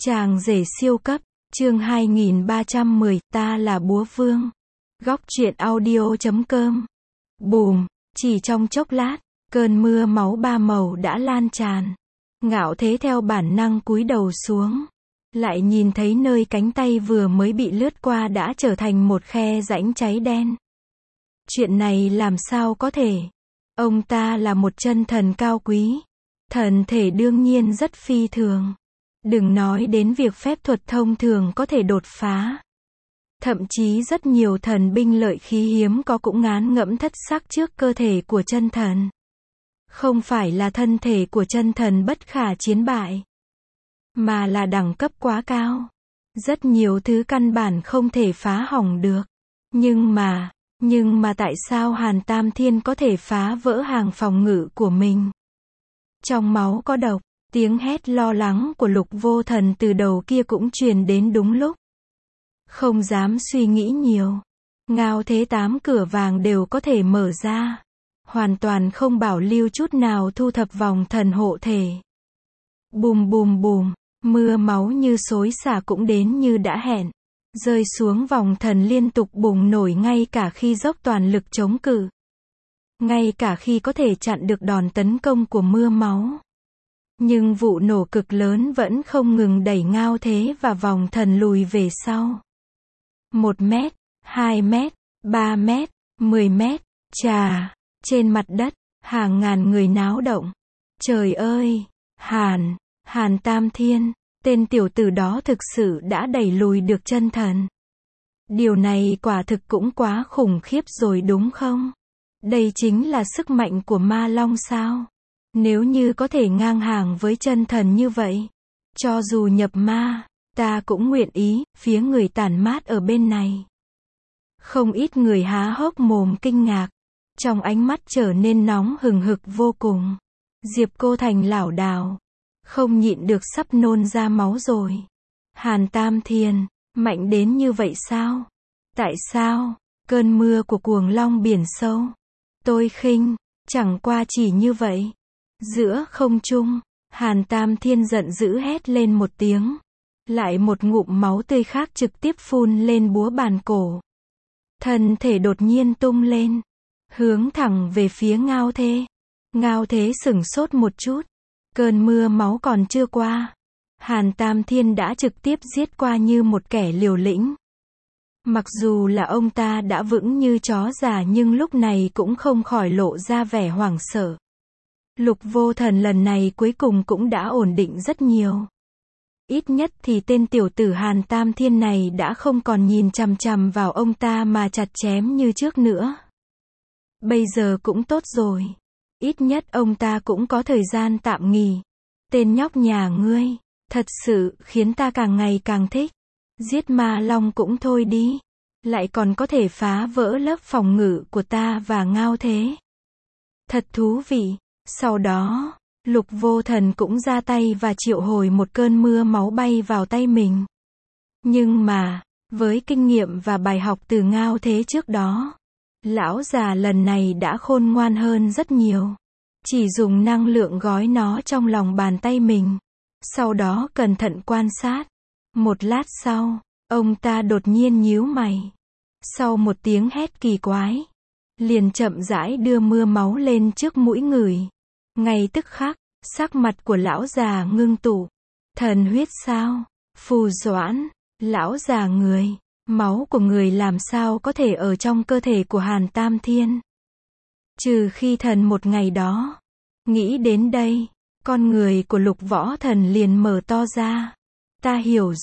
Chàng rể siêu cấp, chương 2310, ta là búa vương. Góc truyện audio.com. Bùm, chỉ trong chốc lát, cơn mưa máu ba màu đã lan tràn. Ngạo Thế theo bản năng cúi đầu xuống, lại nhìn thấy nơi cánh tay vừa mới bị lướt qua đã trở thành một khe rãnh cháy đen. Chuyện này làm sao có thể? Ông ta là một chân thần cao quý, thần thể đương nhiên rất phi thường. Đừng nói đến việc phép thuật thông thường có thể đột phá. Thậm chí rất nhiều thần binh lợi khí hiếm có cũng ngán ngẩm thất sắc trước cơ thể của chân thần. Không phải là thân thể của chân thần bất khả chiến bại, mà là đẳng cấp quá cao. Rất nhiều thứ căn bản không thể phá hỏng được. Nhưng mà tại sao Hàn Tam Thiên có thể phá vỡ hàng phòng ngự của mình? Trong máu có độc. Tiếng hét lo lắng của Lục Vô Thần từ đầu kia cũng truyền đến đúng lúc. Không dám suy nghĩ nhiều. Ngao Thế 8 cửa vàng đều có thể mở ra. Hoàn toàn không bảo lưu chút nào thu thập vòng thần hộ thể. Bùm bùm bùm, mưa máu như xối xả cũng đến như đã hẹn. Rơi xuống vòng thần liên tục bùng nổi ngay cả khi dốc toàn lực chống cự. Ngay cả khi có thể chặn được đòn tấn công của mưa máu. Nhưng vụ nổ cực lớn vẫn không ngừng đẩy Ngao Thế và vòng thần lùi về sau. 1 mét, 2 mét, 3 mét, 10 mét, chà, trên mặt đất, hàng ngàn người náo động. Trời ơi, Hàn Tam Thiên, tên tiểu tử đó thực sự đã đẩy lùi được chân thần. Điều này quả thực cũng quá khủng khiếp rồi đúng không? Đây chính là sức mạnh của ma long sao? Nếu như có thể ngang hàng với chân thần như vậy, cho dù nhập ma, ta cũng nguyện ý. Phía người tản mát ở bên này, không ít người há hốc mồm kinh ngạc, trong ánh mắt trở nên nóng hừng hực vô cùng. Diệp Cô Thành lảo đảo, không nhịn được sắp nôn ra máu rồi. Hàn Tam Thiên, mạnh đến như vậy sao? Tại sao? Cơn mưa của cuồng long biển sâu. Tôi khinh, chẳng qua chỉ như vậy. Giữa không trung, Hàn Tam Thiên giận dữ hét lên một tiếng. Lại một ngụm máu tươi khác trực tiếp phun lên búa bàn cổ. Thân thể đột nhiên tung lên, hướng thẳng về phía Ngao Thế. Ngao Thế sửng sốt một chút. Cơn mưa máu còn chưa qua, Hàn Tam Thiên đã trực tiếp giết qua như một kẻ liều lĩnh. Mặc dù là ông ta đã vững như chó già nhưng lúc này cũng không khỏi lộ ra vẻ hoảng sợ. Lục Vô Thần lần này cuối cùng cũng đã ổn định rất nhiều. Ít nhất thì tên tiểu tử Hàn Tam Thiên này đã không còn nhìn chằm chằm vào ông ta mà chặt chém như trước nữa. Bây giờ cũng tốt rồi. Ít nhất ông ta cũng có thời gian tạm nghỉ. Tên nhóc nhà ngươi, thật sự khiến ta càng ngày càng thích. Giết ma long cũng thôi đi, lại còn có thể phá vỡ lớp phòng ngự của ta và Ngao Thế. Thật thú vị. Sau đó, Lục Vô Thần cũng ra tay và triệu hồi một cơn mưa máu bay vào tay mình. Nhưng mà, với kinh nghiệm và bài học từ Ngao Thế trước đó, lão già lần này đã khôn ngoan hơn rất nhiều. Chỉ dùng năng lượng gói nó trong lòng bàn tay mình. Sau đó cẩn thận quan sát. Một lát sau, ông ta đột nhiên nhíu mày. Sau một tiếng hét kỳ quái, liền chậm rãi đưa mưa máu lên trước mũi người. Ngay tức khắc, sắc mặt của lão già ngưng tụ. Thần huyết sao? Phù doãn, lão già người, máu của người làm sao có thể ở trong cơ thể của Hàn Tam Thiên? Trừ khi thần một ngày đó. Nghĩ đến đây, con người của Lục Võ Thần liền mở to ra. Ta hiểu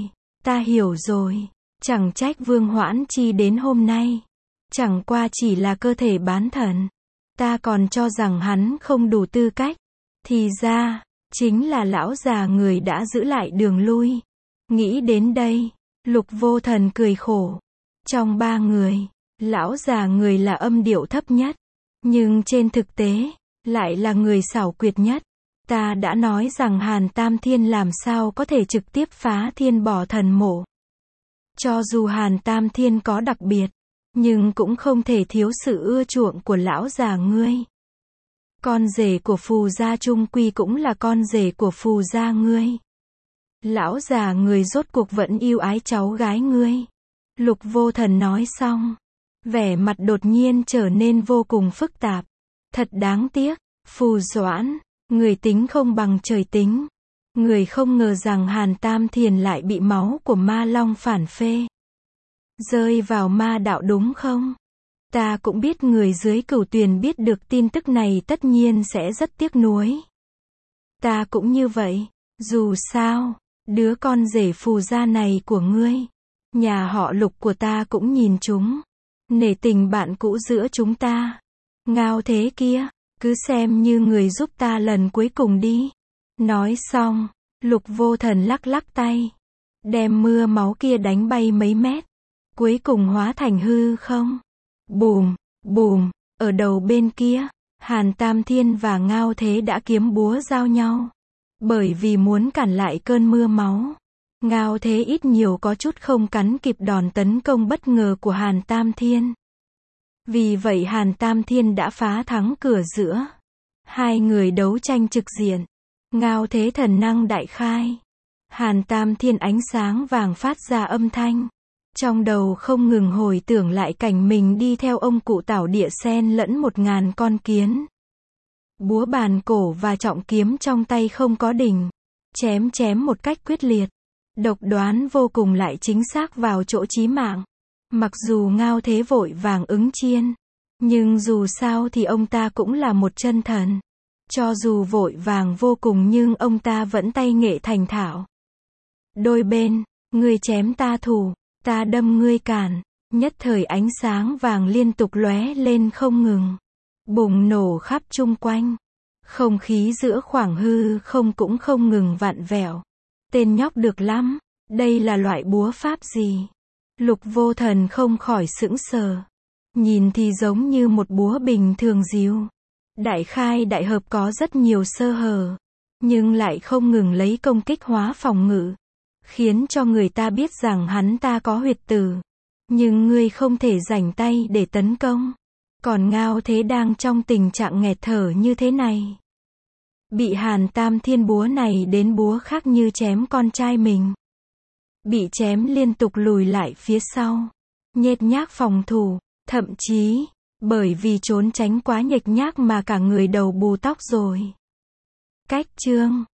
rồi. Chẳng trách Vương Hoãn Chi đến hôm nay. Chẳng qua chỉ là cơ thể bán thần. Ta còn cho rằng hắn không đủ tư cách. Thì ra, chính là lão già người đã giữ lại đường lui. Nghĩ đến đây, Lục Vô Thần cười khổ. Trong 3 người, lão già người là âm điệu thấp nhất. Nhưng trên thực tế, lại là người xảo quyệt nhất. Ta đã nói rằng Hàn Tam Thiên làm sao có thể trực tiếp phá Thiên Bỏ Thần Mộ. Cho dù Hàn Tam Thiên có đặc biệt, nhưng cũng không thể thiếu sự ưa chuộng của lão già ngươi. Con rể của Phù gia chung quy cũng là con rể của Phù gia ngươi. Lão già người rốt cuộc vẫn yêu ái cháu gái ngươi. Lục Vô Thần nói xong, vẻ mặt đột nhiên trở nên vô cùng phức tạp. Thật đáng tiếc, Phù Doãn, người tính không bằng trời tính. Người không ngờ rằng Hàn Tam Thiền lại bị máu của ma long phản phê. Rơi vào ma đạo đúng không? Ta cũng biết người dưới Cửu Tuyền biết được tin tức này tất nhiên sẽ rất tiếc nuối. Ta cũng như vậy, dù sao, đứa con rể Phù gia này của ngươi, nhà họ Lục của ta cũng nhìn chúng. Nể tình bạn cũ giữa chúng ta. Ngao Thế kia, cứ xem như người giúp ta lần cuối cùng đi. Nói xong, Lục Vô Thần lắc lắc tay, đem mưa máu kia đánh bay mấy mét, cuối cùng hóa thành hư không. Bùm, bùm, ở đầu bên kia, Hàn Tam Thiên và Ngao Thế đã kiếm búa giao nhau. Bởi vì muốn cản lại cơn mưa máu, Ngao Thế ít nhiều có chút không cắn kịp đòn tấn công bất ngờ của Hàn Tam Thiên. Vì vậy Hàn Tam Thiên đã phá thắng cửa giữa. Hai người đấu tranh trực diện. Ngao Thế thần năng đại khai. Hàn Tam Thiên ánh sáng vàng phát ra âm thanh. Trong đầu không ngừng hồi tưởng lại cảnh mình đi theo ông cụ Tảo Địa Sen lẫn 1000 con kiến. Búa bàn cổ và trọng kiếm trong tay không có đỉnh. Chém một cách quyết liệt. Độc đoán vô cùng lại chính xác vào chỗ chí mạng. Mặc dù Ngao Thế vội vàng ứng chiên, nhưng dù sao thì ông ta cũng là một chân thần. Cho dù vội vàng vô cùng nhưng ông ta vẫn tay nghệ thành thạo. Đôi bên, ngươi chém ta thủ, ta đâm ngươi cản, nhất thời ánh sáng vàng liên tục lóe lên không ngừng, bùng nổ khắp chung quanh. Không khí giữa khoảng hư không cũng không ngừng vặn vẹo. Tên nhóc được lắm, đây là loại búa pháp gì? Lục Vô Thần không khỏi sững sờ. Nhìn thì giống như một búa bình thường díu. Đại khai đại hợp có rất nhiều sơ hở, nhưng lại không ngừng lấy công kích hóa phòng ngự, khiến cho người ta biết rằng hắn ta có huyệt tử. Nhưng ngươi không thể rảnh tay để tấn công. Còn Ngao Thế đang trong tình trạng nghẹt thở như thế này. Bị Hàn Tam Thiên búa này đến búa khác như chém con trai mình. Bị chém liên tục lùi lại phía sau. Nhếch nhác phòng thủ, thậm chí, bởi vì trốn tránh quá nhếch nhác mà cả người đầu bù tóc rồi. Cách chương